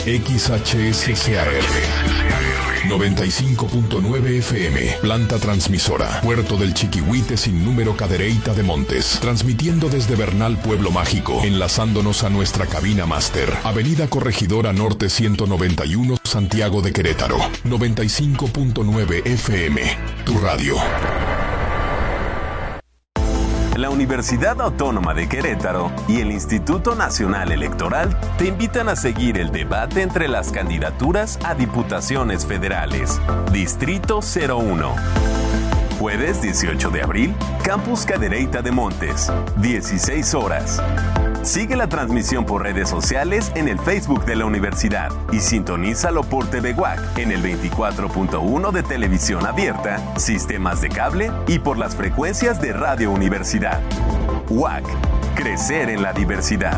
XHSCAR 95.9 FM, planta transmisora, Puerto del Chiquihuite sin número, Cadereyta de Montes, transmitiendo desde Bernal, Pueblo Mágico, enlazándonos a nuestra cabina máster, Avenida Corregidora Norte 191, Santiago de Querétaro, 95.9 FM, tu radio. La Universidad Autónoma de Querétaro y el Instituto Nacional Electoral te invitan a seguir el debate entre las candidaturas a diputaciones federales. Distrito 01. Jueves 18 de abril, Campus Cadereyta de Montes, 16 horas. Sigue la transmisión por redes sociales en el Facebook de la universidad y sintonízalo por TV UAC en el 24.1 de televisión abierta, sistemas de cable y por las frecuencias de Radio Universidad. UAC, crecer en la diversidad.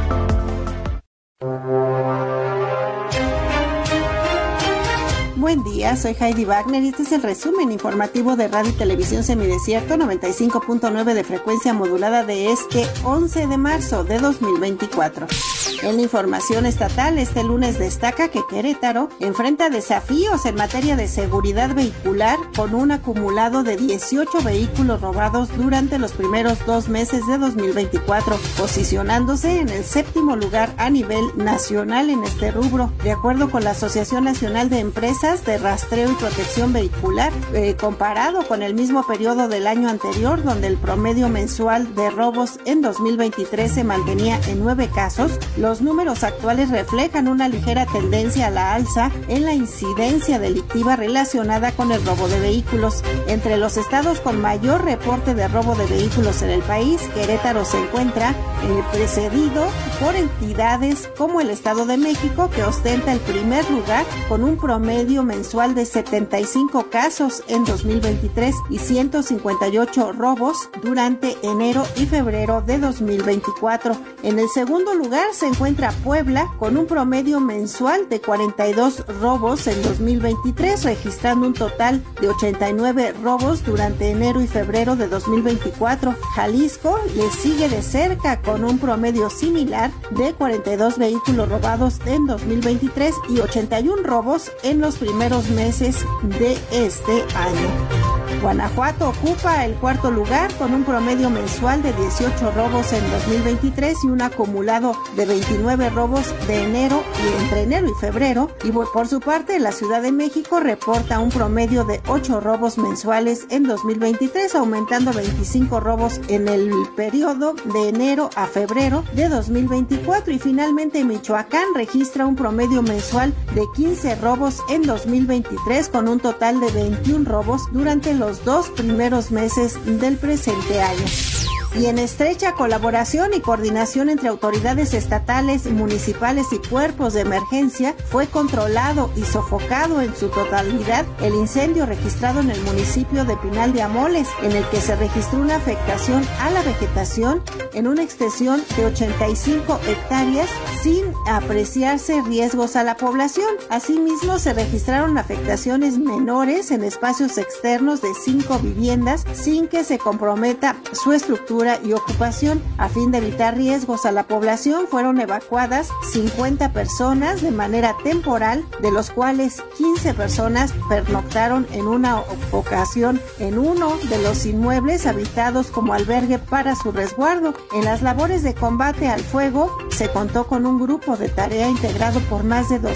Buen día, soy Heidi Wagner y este es el resumen informativo de Radio y Televisión Semidesierto 95.9 de frecuencia modulada de este 11 de marzo de 2024. En la información estatal, este lunes destaca que Querétaro enfrenta desafíos en materia de seguridad vehicular con un acumulado de 18 vehículos robados durante los primeros 2 meses de 2024, posicionándose en el 7º lugar a nivel nacional en este rubro. De acuerdo con la Asociación Nacional de Empresas de Rastreo y Protección Vehicular, comparado con el mismo periodo del año anterior, donde el promedio mensual de robos en 2023 se mantenía en 9 casos, los números actuales reflejan una ligera tendencia a la alza en la incidencia delictiva relacionada con el robo de vehículos. Entre los estados con mayor reporte de robo de vehículos en el país, Querétaro se encuentra precedido por entidades como el Estado de México, que ostenta el primer lugar con un promedio mensual de 75 casos en 2023 y 158 robos durante enero y febrero de 2024. En el segundo lugar se encuentra Puebla con un promedio mensual de 42 robos en 2023, registrando un total de 89 robos durante enero y febrero de 2024. Jalisco le sigue de cerca con un promedio similar de 42 vehículos robados en 2023 y 81 robos en los primeros meses de este año. Guanajuato ocupa el cuarto lugar con un promedio mensual de 18 robos en 2023 y un acumulado de 29 robos de enero y entre enero y febrero. Y por su parte, la Ciudad de México reporta un promedio de 8 robos mensuales en 2023, aumentando 25 robos en el periodo de enero a febrero de 2024. Y finalmente, Michoacán registra un promedio mensual de 15 robos en 2023 con un total de 21 robos durante los 2 primeros meses del presente año. Y en estrecha colaboración y coordinación entre autoridades estatales, municipales y cuerpos de emergencia, fue controlado y sofocado en su totalidad el incendio registrado en el municipio de Pinal de Amoles, en el que se registró una afectación a la vegetación en una extensión de 85 hectáreas sin apreciarse riesgos a la población. Asimismo, se registraron afectaciones menores en espacios externos de 5 viviendas sin que se comprometa su estructura y ocupación. A fin de evitar riesgos a la población, fueron evacuadas 50 personas de manera temporal, de los cuales 15 personas pernoctaron en una ocasión en uno de los inmuebles habitados como albergue para su resguardo. En las labores de combate al fuego se contó con un grupo de tarea integrado por más de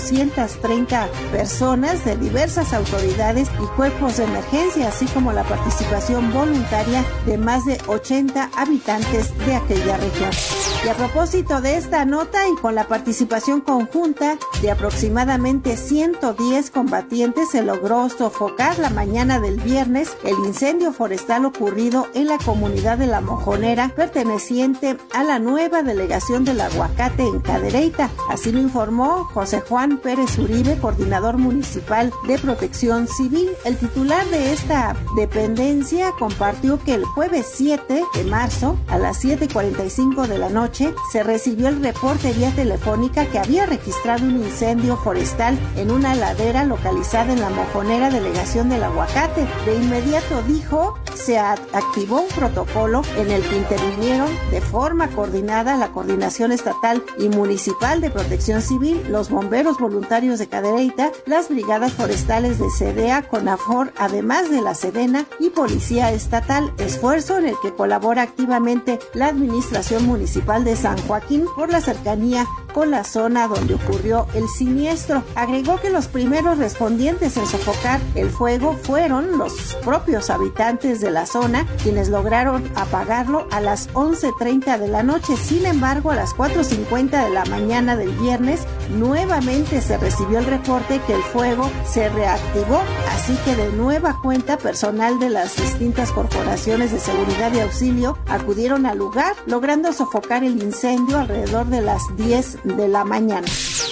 230 personas de diversas autoridades y cuerpos de emergencia, así como la participación voluntaria de más de 80 habitantes de aquella región. Y a propósito de esta nota y con la participación conjunta de aproximadamente 110 combatientes, se logró sofocar la mañana del viernes el incendio forestal ocurrido en la comunidad de La Mojonera, perteneciente a la nueva delegación del Aguacate en Cadereyta. Así lo informó José Juan Pérez Uribe, coordinador municipal de Protección Civil. El titular de esta dependencia compartió que el jueves 7 de marzo marzo, a las 7:45 de la noche, se recibió el reporte vía telefónica que había registrado un incendio forestal en una ladera localizada en La Mojonera, delegación del Aguacate. De inmediato, dijo, se activó un protocolo en el que intervinieron de forma coordinada la Coordinación Estatal y Municipal de Protección Civil, los bomberos voluntarios de Cadereyta, las brigadas forestales de CEDEA, CONAFOR, además de la SEDENA y Policía Estatal, esfuerzo en el que colabora activamente la Administración Municipal de San Joaquín por la cercanía con la zona donde ocurrió el siniestro. Agregó que los primeros respondientes en sofocar el fuego fueron los propios habitantes de la zona, quienes lograron apagarlo a las 11:30 de la noche. Sin embargo, a las 4:50 de la mañana del viernes, nuevamente se recibió el reporte que el fuego se reactivó, así que de nueva cuenta, personal de las distintas corporaciones de seguridad y auxilio acudieron al lugar, logrando sofocar el incendio alrededor de las 10 de la mañana.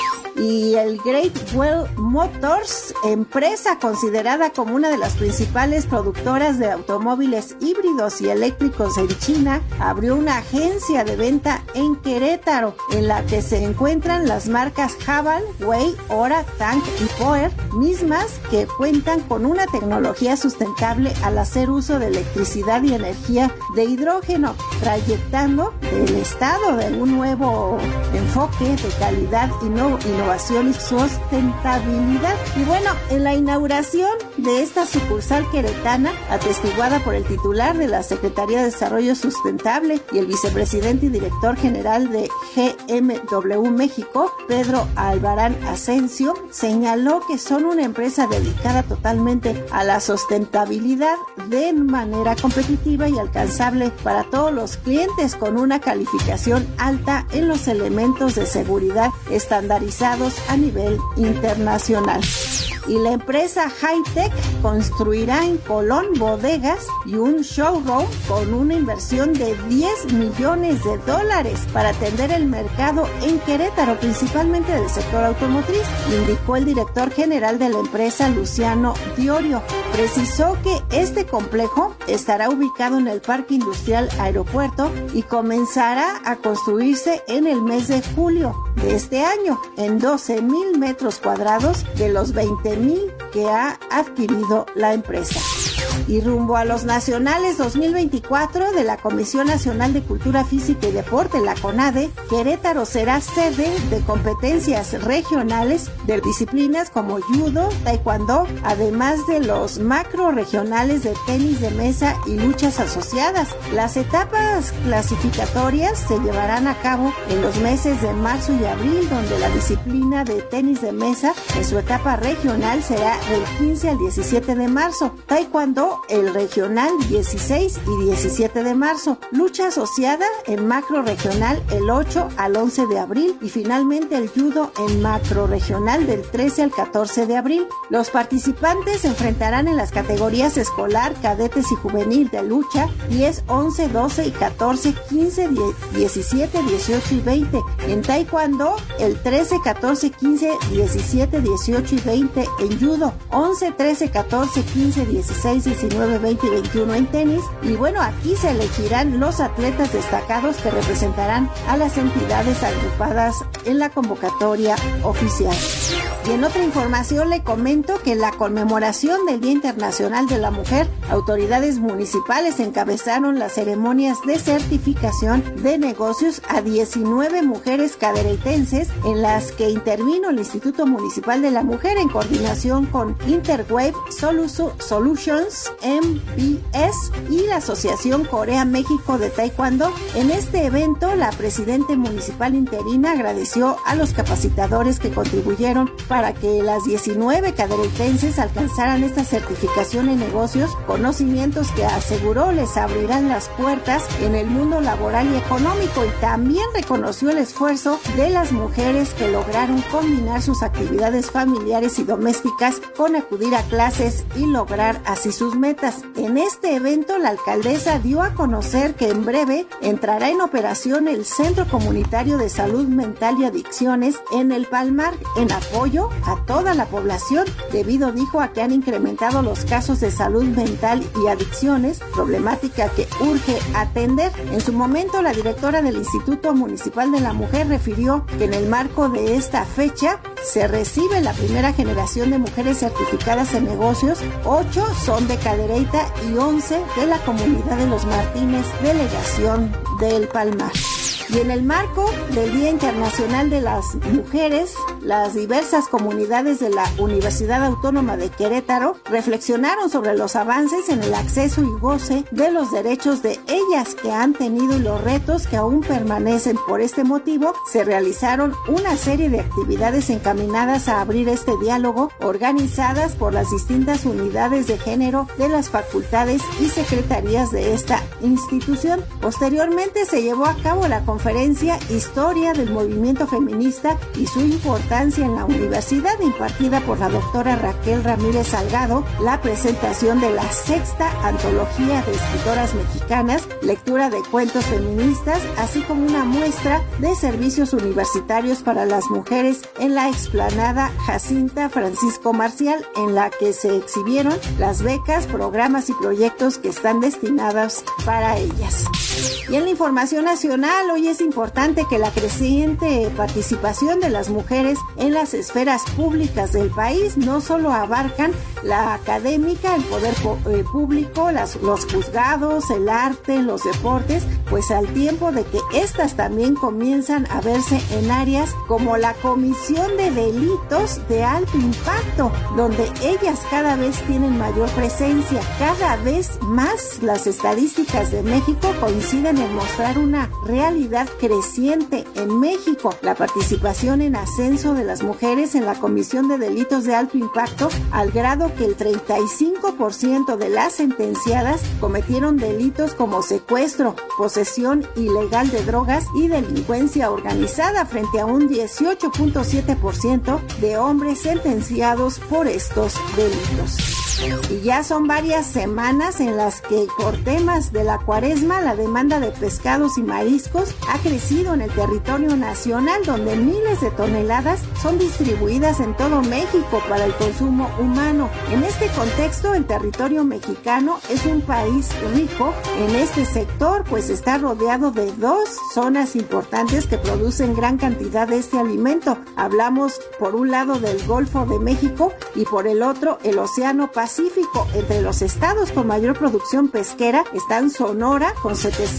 Y el Great Wall Motors, empresa considerada como una de las principales productoras de automóviles híbridos y eléctricos en China, abrió una agencia de venta en Querétaro, en la que se encuentran las marcas Haval, Way, Ora, Tank y Power, mismas que cuentan con una tecnología sustentable al hacer uso de electricidad y energía de hidrógeno, trayectando el estado de un nuevo enfoque de calidad y innovación y sustentabilidad. Y bueno, en la inauguración de esta sucursal queretana, atestiguada por el titular de la Secretaría de Desarrollo Sustentable y el vicepresidente y director general de GMW México, Pedro Albarán Asensio, señaló que son una empresa dedicada totalmente a la sustentabilidad de manera competitiva y alcanzable para todos los clientes, con una calificación alta en los elementos de seguridad estandarizados a nivel internacional. Y la empresa Hi-Tech construirá en Colón bodegas y un showroom con una inversión de $10 millones para atender el mercado en Querétaro, principalmente del sector automotriz, indicó el director general de la empresa, Luciano Diorio. Precisó que este complejo estará ubicado en el Parque Industrial Aeropuerto y comenzará a construirse en el mes de julio de este año, en 12,000 metros cuadrados de los 20,000 que ha adquirido la empresa. Y rumbo a los nacionales 2024 de la Comisión Nacional de Cultura Física y Deporte, la CONADE, Querétaro será sede de competencias regionales de disciplinas como judo, taekwondo, además de los macro regionales de tenis de mesa y luchas asociadas. Las etapas clasificatorias se llevarán a cabo en los meses de marzo y abril, donde la disciplina de tenis de mesa en su etapa regional será del 15 al 17 de marzo, taekwondo el regional 16 y 17 de marzo, lucha asociada en macro regional el 8 al 11 de abril y finalmente el judo en macro regional del 13 al 14 de abril. Los participantes se enfrentarán en las categorías escolar, cadetes y juvenil de lucha 10, 11, 12 y 14, 15, 17, 18 y 20. En taekwondo el 13, 14, 15, 17, 18 y 20 en judo, 11, 13, 14, 15, 16, 19, 20 y 21 en tenis. Y bueno, aquí se elegirán los atletas destacados que representarán a las entidades agrupadas en la convocatoria oficial. Y en otra información le comento que en la conmemoración del Día Internacional de la Mujer, autoridades municipales encabezaron las ceremonias de certificación de negocios a 19 mujeres cadereytenses, en las que intervino el Instituto Municipal de la Mujer en coordinación con Interwave Solutions MBS y la Asociación Corea-México de Taekwondo. En este evento, la presidenta municipal interina agradeció a los capacitadores que contribuyeron para que las 19 cadereytenses alcanzaran esta certificación en negocios, conocimientos que aseguró les abrirán las puertas en el mundo laboral y económico, y también reconoció el esfuerzo de las mujeres que lograron combinar sus actividades familiares y domésticas con acudir a clases y lograr así sus sus metas. En este evento, la alcaldesa dio a conocer que en breve entrará en operación el Centro Comunitario de Salud Mental y Adicciones en el Palmar, en apoyo a toda la población, debido, dijo, a que han incrementado los casos de salud mental y adicciones, problemática que urge atender. En su momento, la directora del Instituto Municipal de la Mujer refirió que en el marco de esta fecha se recibe la primera generación de mujeres certificadas en negocios. 8 son de Cadereyta y 11 de la comunidad de Los Martínez, delegación del Palmar. Y en el marco del Día Internacional de las Mujeres, las diversas comunidades de la Universidad Autónoma de Querétaro reflexionaron sobre los avances en el acceso y goce de los derechos de ellas que han tenido y los retos que aún permanecen. Por este motivo, se realizaron una serie de actividades encaminadas a abrir este diálogo, organizadas por las distintas unidades de género de las facultades y secretarías de esta institución. Posteriormente, se llevó a cabo la conferencia Historia del Movimiento Feminista y su importancia en la universidad, impartida por la doctora Raquel Ramírez Salgado, la presentación de la 6ª antología de escritoras mexicanas, lectura de cuentos feministas, así como una muestra de servicios universitarios para las mujeres en la explanada Jacinta Francisco Marcial, en la que se exhibieron las becas, programas y proyectos que están destinadas para ellas. Y en la información nacional, hoy es importante que la creciente participación de las mujeres en las esferas públicas del país no solo abarcan la académica, el poder público, los juzgados, el arte, los deportes, pues al tiempo de que estas también comienzan a verse en áreas como la comisión de delitos de alto impacto, donde ellas cada vez tienen mayor presencia. Cada vez más las estadísticas de México coinciden en mostrar una realidad creciente en México. La participación en ascenso de las mujeres en la comisión de delitos de alto impacto, al grado que el 35% de las sentenciadas cometieron delitos como secuestro, posesión ilegal de drogas y delincuencia organizada, frente a un 18.7% de hombres sentenciados por estos delitos. Y ya son varias semanas en las que, por temas de la cuaresma, la demanda de pescados y mariscos ha crecido en el territorio nacional, donde miles de toneladas son distribuidas en todo México para el consumo humano. En este contexto, el territorio mexicano es un país rico en este sector, pues está rodeado de 2 zonas importantes que producen gran cantidad de este alimento. Hablamos por un lado del Golfo de México y por el otro el Océano Pacífico. Entre los estados con mayor producción pesquera están Sonora con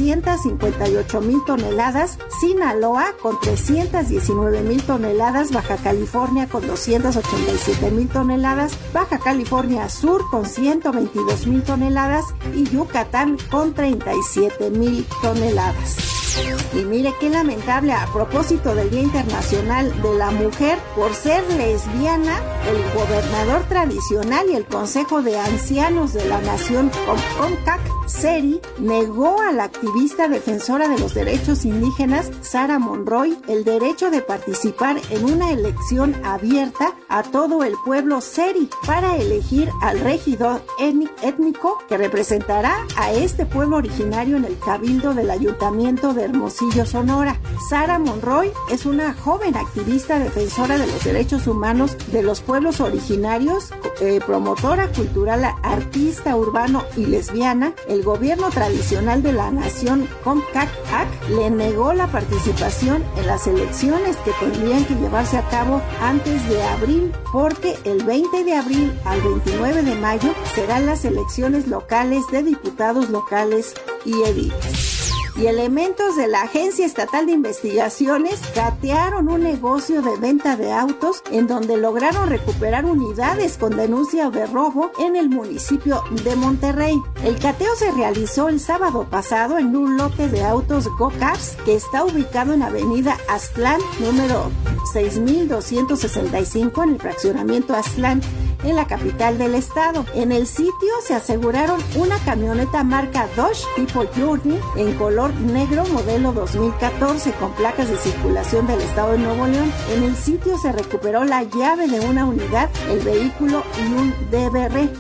758,000 toneladas, Sinaloa con 319,000 toneladas, Baja California con 287,000 toneladas, Baja California Sur con 122,000 toneladas y Yucatán con 37,000 toneladas. Y mire qué lamentable, a propósito del Día Internacional de la Mujer, por ser lesbiana, el gobernador tradicional y el Consejo de Ancianos de la Nación, CONCAC, SERI, negó a la activista defensora de los derechos indígenas, Sara Monroy, el derecho de participar en una elección abierta a todo el pueblo SERI para elegir al regidor étnico que representará a este pueblo originario en el cabildo del Ayuntamiento de Hermosillo, Sonora. Sara Monroy es una joven activista defensora de los derechos humanos de los pueblos originarios, promotora cultural, artista urbano y lesbiana. El gobierno tradicional de la nación, CONCAC, le negó la participación en las elecciones que tendrían que llevarse a cabo antes de abril, porque el 20 de abril al 29 de mayo serán las elecciones locales de diputados locales y ediles. Y elementos de la Agencia Estatal de Investigaciones catearon un negocio de venta de autos en donde lograron recuperar unidades con denuncia de robo en el municipio de Monterrey. El cateo se realizó el sábado pasado en un lote de autos Go-Cars que está ubicado en Avenida Aztlán, número 6265, en el fraccionamiento Aztlán, en la capital del estado. En el sitio se aseguraron una camioneta marca Dodge tipo Journey en color negro modelo 2014 con placas de circulación del estado de Nuevo León. En el sitio se recuperó la llave de una unidad, el vehículo y un DVR.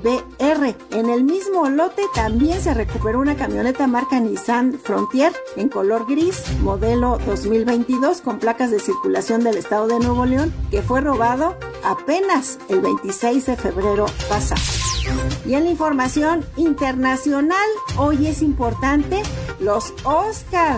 En el mismo lote también se recuperó una camioneta marca Nissan Frontier en color gris modelo 2022 con placas de circulación del estado de Nuevo León, que fue robado apenas el 26 de febrero pasado. Y en la información internacional, hoy es importante, los Oscar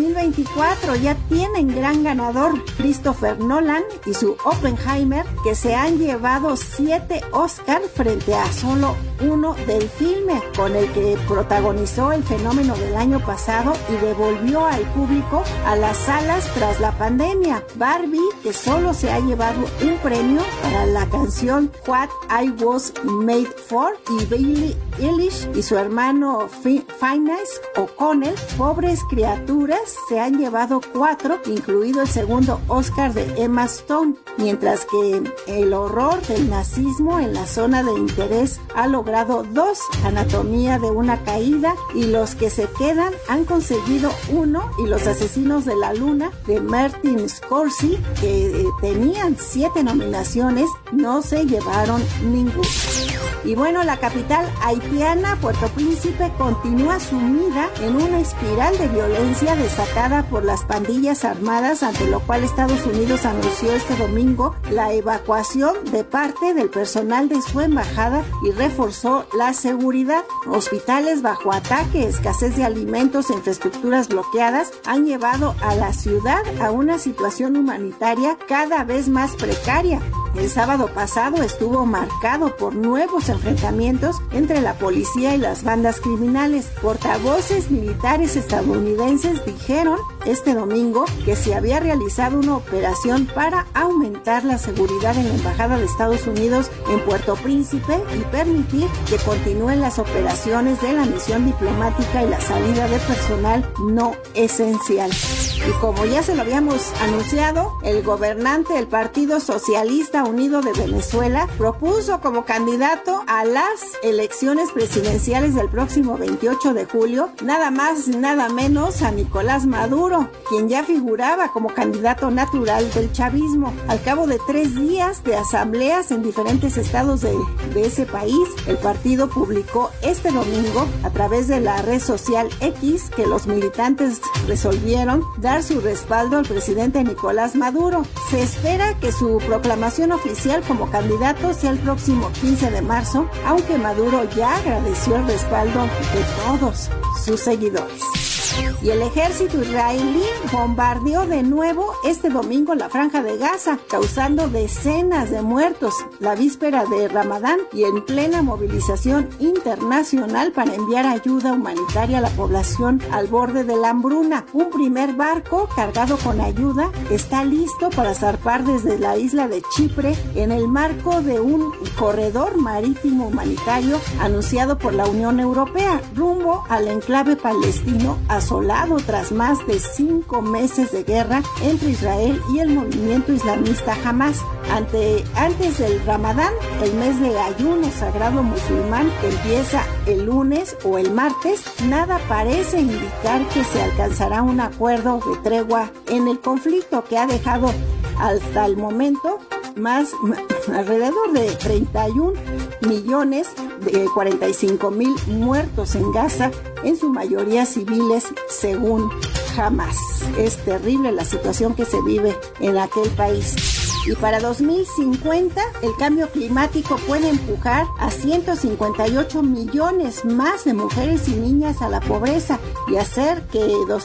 2024 ya tienen gran ganador, Christopher Nolan y su Oppenheimer, que se han llevado 7 Oscar frente a solo uno del filme, con el que protagonizó el fenómeno del año pasado y devolvió al público a las salas tras la pandemia. Barbie, que solo se ha llevado un premio para la canción What I Was Made For, y Billie Eilish y su hermano Finneas O'Connell, Pobres Criaturas, se han llevado 4, incluido el segundo Oscar de Emma Stone, mientras que El horror del nazismo en la zona de interés ha logrado 2, Anatomía de una caída y Los que se quedan han conseguido 1, y Los asesinos de la luna de Martin Scorsese, que tenían 7 nominaciones, no se llevaron ninguna. Y bueno, la capital haitiana, Puerto Príncipe, continúa sumida en una espiral de violencia desatada por las pandillas armadas, ante lo cual Estados Unidos anunció este domingo la evacuación de parte del personal de su embajada y reforzó la seguridad. Hospitales bajo ataque, escasez de alimentos e infraestructuras bloqueadas han llevado a la ciudad a una situación humanitaria cada vez más precaria. El sábado pasado estuvo marcado por nuevos enfrentamientos entre la policía y las bandas criminales. Portavoces militares estadounidenses dijeron este domingo que se había realizado una operación para aumentar la seguridad en la Embajada de Estados Unidos en Puerto Príncipe y permitir que continúen las operaciones de la misión diplomática y la salida de personal no esencial. Y como ya se lo habíamos anunciado, el gobernante del Partido Socialista Unido de Venezuela propuso como candidato a las elecciones presidenciales del próximo 28 de julio, nada más y nada menos a Nicolás Maduro, quien ya figuraba como candidato natural del chavismo. Al cabo de 3 días de asambleas en diferentes estados de ese país, el partido publicó este domingo a través de la red social X que los militantes resolvieron dar su respaldo al presidente Nicolás Maduro. Se espera que su proclamación oficial como candidato sea el próximo 15 de marzo, aunque Maduro ya agradeció el respaldo de todos sus seguidores. Y el ejército israelí bombardeó de nuevo este domingo la Franja de Gaza, causando decenas de muertos la víspera de Ramadán y en plena movilización internacional para enviar ayuda humanitaria a la población al borde de la hambruna. Un primer barco cargado con ayuda está listo para zarpar desde la isla de Chipre en el marco de un corredor marítimo humanitario anunciado por la Unión Europea rumbo al enclave palestino asolado tras más de 5 meses de guerra entre Israel y el movimiento islamista Hamas. Antes del Ramadán, el mes de ayuno sagrado musulmán que empieza el lunes o el martes, nada parece indicar que se alcanzará un acuerdo de tregua en el conflicto que ha dejado hasta el momento alrededor de 31 millones de 45,000 muertos en Gaza, en su mayoría civiles, según Hamas. Es terrible la situación que se vive en aquel país. Y para 2050, el cambio climático puede empujar a 158 millones más de mujeres y niñas a la pobreza y hacer que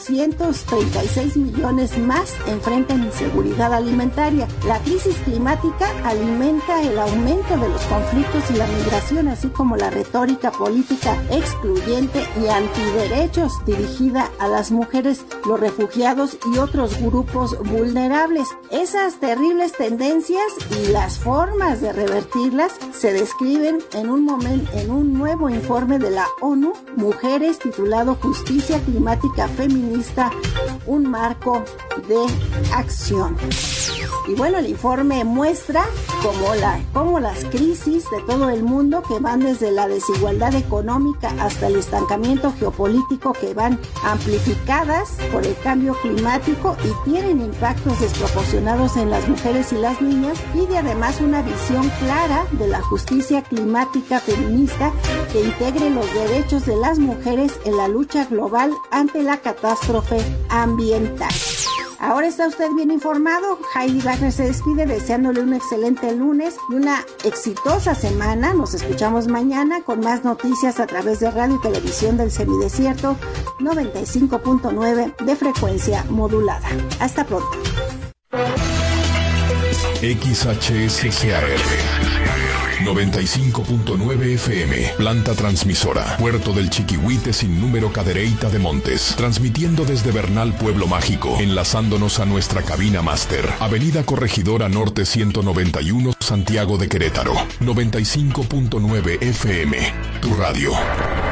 236 millones más enfrenten inseguridad alimentaria. La crisis climática alimenta el aumento de los conflictos y la migración, así como la retórica política excluyente y antiderechos dirigida a las mujeres, los refugiados y otros grupos vulnerables. Esas terribles tendencias y las formas de revertirlas se describen en un nuevo informe de la ONU, Mujeres, titulado Justicia Climática Feminista, un marco de acción. Y bueno, el informe muestra cómo las crisis de todo el mundo, que van desde la desigualdad económica hasta el estancamiento geopolítico, que van amplificadas por el cambio climático y tienen impactos desproporcionados en las mujeres y las niñas, pide además una visión clara de la justicia climática feminista que integre los derechos de las mujeres en la lucha global ante la catástrofe ambiental. Ahora está usted bien informado. Heidi Wagner se despide deseándole un excelente lunes y una exitosa semana. Nos escuchamos mañana con más noticias a través de Radio y Televisión del Semidesierto 95.9 de frecuencia modulada. Hasta pronto. XHSCAR 95.9 FM, planta transmisora, Puerto del Chiquihuite sin número Cadereyta de Montes, transmitiendo desde Bernal, Pueblo Mágico, enlazándonos a nuestra cabina máster, Avenida Corregidora Norte 191, Santiago de Querétaro, 95.9 FM, tu radio.